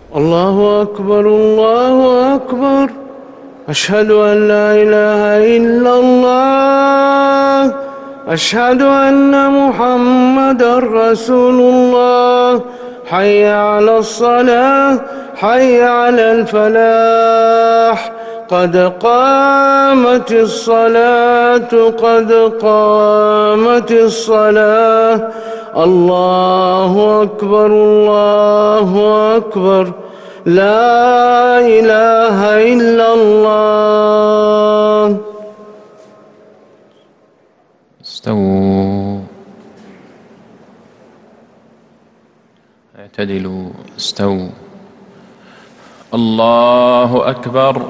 الله أكبر الله أكبر. أشهد أن لا إله إلا الله. أشهد أن محمدًا رسول الله. حي على الصلاة، حي على الفلاح، قد قامت الصلاة، قد قامت الصلاة. الله أكبر الله أكبر. لا إله إلا الله. استووا، اعتدلوا، استووا. الله أكبر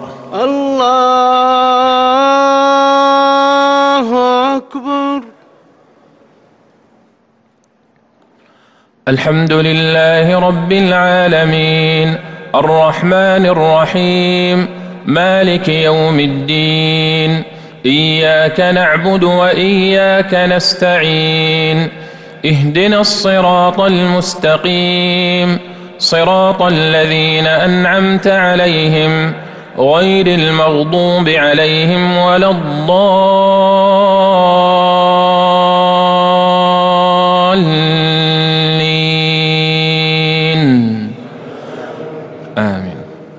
الله أكبر. الحمد لله رب العالمين، الرحمن الرحيم، مالك يوم الدين. إياك نعبد وإياك نستعين. اهدنا الصراط المستقيم، صراط الذين أنعمت عليهم غير المغضوب عليهم ولا الضالين. آمين.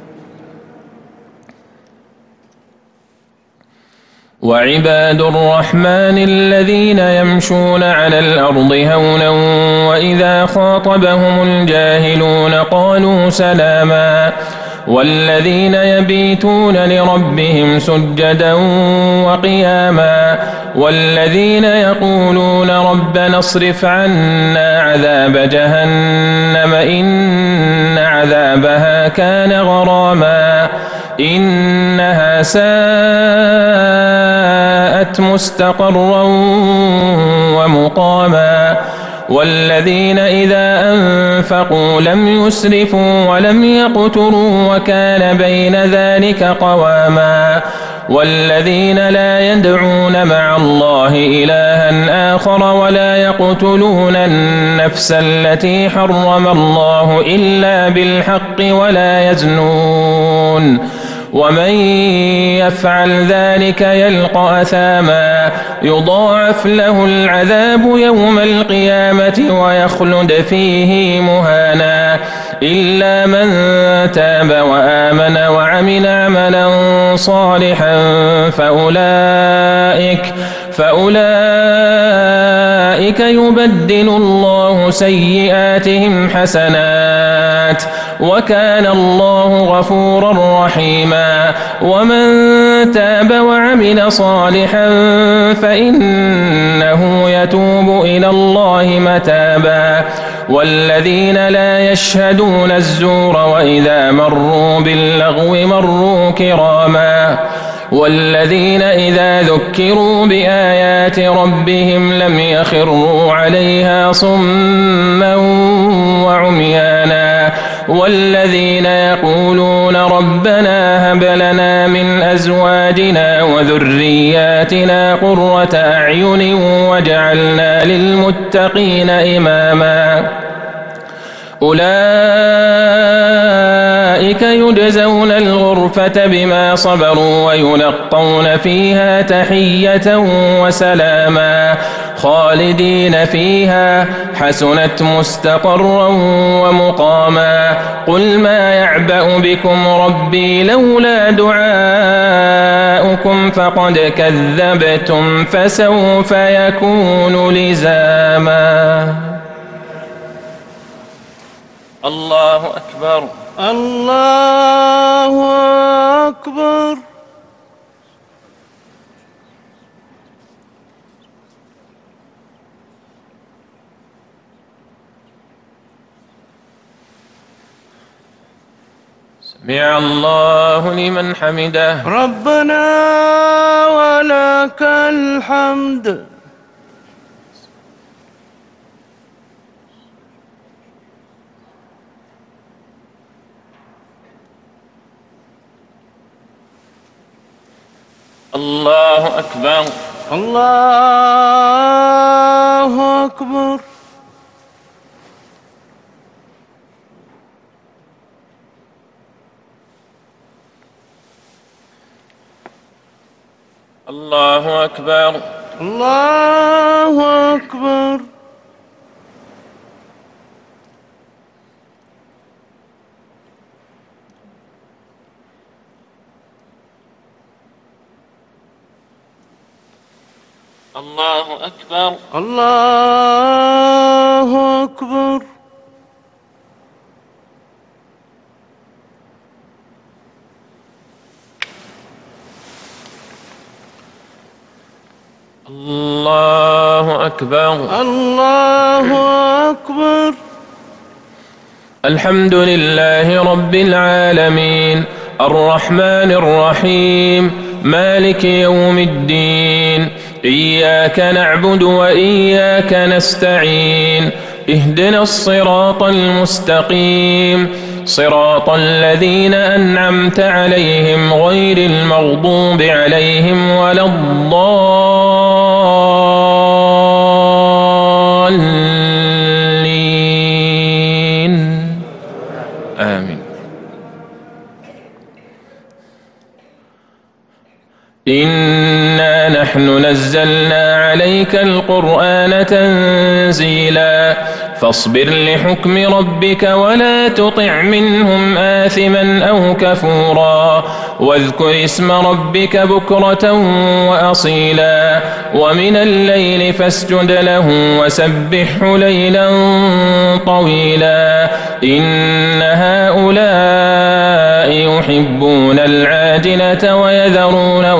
وعباد الرحمن الذين يمشون على الأرض هونا وإذا خاطبهم الجاهلون قالوا سلاما. والذين يبيتون لربهم سجدا وقياما. والذين يقولون ربنا اصرف عنا عذاب جهنم إن عذابها كان غراما إنها ساءت مستقرا ومقاما. والذين إذا أنفقوا لم يسرفوا ولم يقتروا وكان بين ذلك قواما. والذين لا يدعون مع الله إلها آخر ولا يقتلون النفس التي حرم الله إلا بالحق ولا يزنون ومن يفعل ذلك يلقى أثاما يضاعف له العذاب يوم القيامة ويخلد فيه مهانا إلا من تاب وآمن وعمل عملا صالحا فأولئك يبدل الله سيئاتهم حسنات وكان الله غفورا رحيما. ومن تاب وعمل صالحا فإنه يتوب إلى الله متابا. والذين لا يشهدون الزور وإذا مروا باللغو مروا كراما. والذين إذا ذكروا بآيات ربهم لم يخروا عليها صما وعميانا. والذين يقولون ربنا هب لنا من أزواجنا وذرياتنا قرة أعين واجعلنا للمتقين إماما. أولئك يجزون الغرفة بما صبروا ويلقون فيها تحية وسلاما خالدين فيها حسنت مستقرا ومقاما. قل ما يعبأ بكم ربي لولا دعاؤكم فقد كذبتم فسوف يكون لزاما. الله أكبر الله أكبر. سمع الله لمن حمده. ربنا ولك الحمد. الله أكبر الله أكبر. الله أكبر. الله أكبر. الله أكبر. الله أكبر. الله أكبر. الله أكبر. الحمد لله رب العالمين الرحمن الرحيم مالك يوم الدين إياك نعبد وإياك نستعين اهدنا الصراط المستقيم صراط الذين أنعمت عليهم غير المغضوب عليهم ولا الضالين آمين. إنا نحن نزلنا عليك القرآن تنزيلا فاصبر لحكم ربك ولا تطع منهم آثما أو كفورا واذكر اسم ربك بكرة وأصيلا ومن الليل فاسجد له وسبحه ليلا طويلا إن هؤلاء يحبون العاجلة ويذرون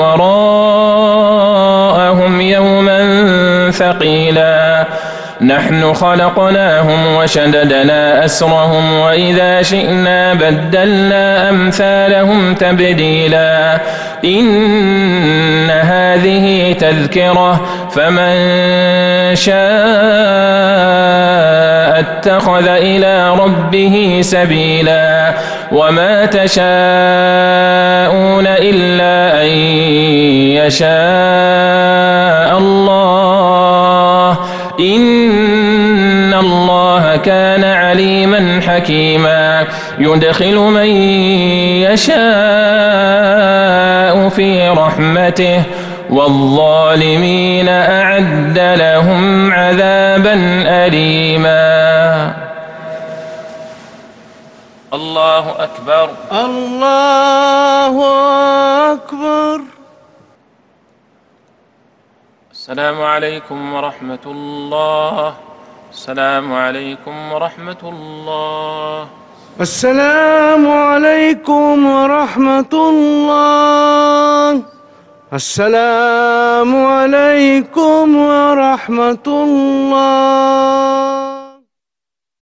وراءهم يوما ثقيلا نحن خلقناهم وشددنا أسرهم وإذا شئنا بدلنا أمثالهم تبديلا إن هذه تذكرة فمن شاء اتخذ إلى ربه سبيلا وما تشاءون إلا أن يشاء الله إن الله كان عليما حكيما يدخل من يشاء في رحمته والظالمين أعد لهم عذابا أليما. الله أكبر. الله أكبر. السلام عليكم ورحمة الله. السلام عليكم ورحمة الله. السلام عليكم ورحمة الله. السلام عليكم ورحمة الله.